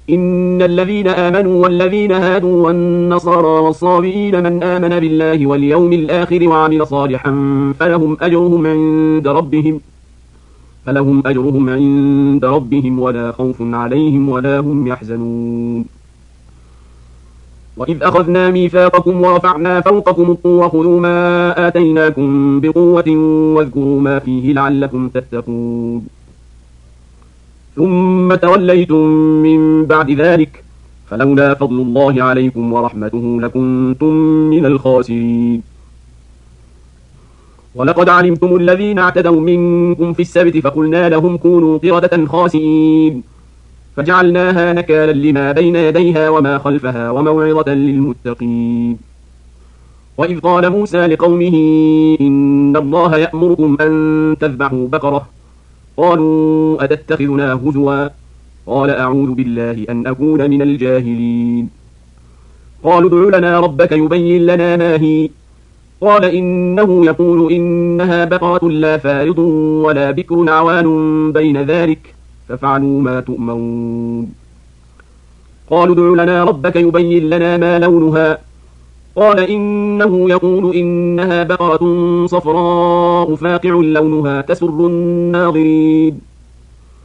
إن الذين آمنوا والذين هادوا والنصارى والصابئين من آمن بالله واليوم الآخر وعمل صالحا فلهم أجرهم عند ربهم ولا خوف عليهم ولا هم يحزنون. وإذ أخذنا ميثاقكم ورفعنا فوقكم الطور خذوا ما آتيناكم بقوة واذكروا ما فيه لعلكم تتقون. ثم توليتم من بعد ذلك فلولا فضل الله عليكم ورحمته لكنتم من الخاسرين. ولقد علمتم الذين اعتدوا منكم في السبت فقلنا لهم كونوا قردة خاسئين فجعلناها نكالا لما بين يديها وما خلفها وموعظة للمتقين. وإذ قال موسى لقومه إن الله يأمركم أن تذبحوا بقرة قالوا أتتخذنا هزوا قال أعوذ بالله أن أكون من الجاهلين. قالوا ادع لنا ربك يبين لنا ما هي قال إنه يقول إنها بقرة لا فارض ولا بكر عوان بين ذلك فافعلوا ما تؤمرون. قالوا ادع لنا ربك يبين لنا ما لونها قال إنه يقول إنها بقرة صفراء فاقع لونها تسر الناظرين.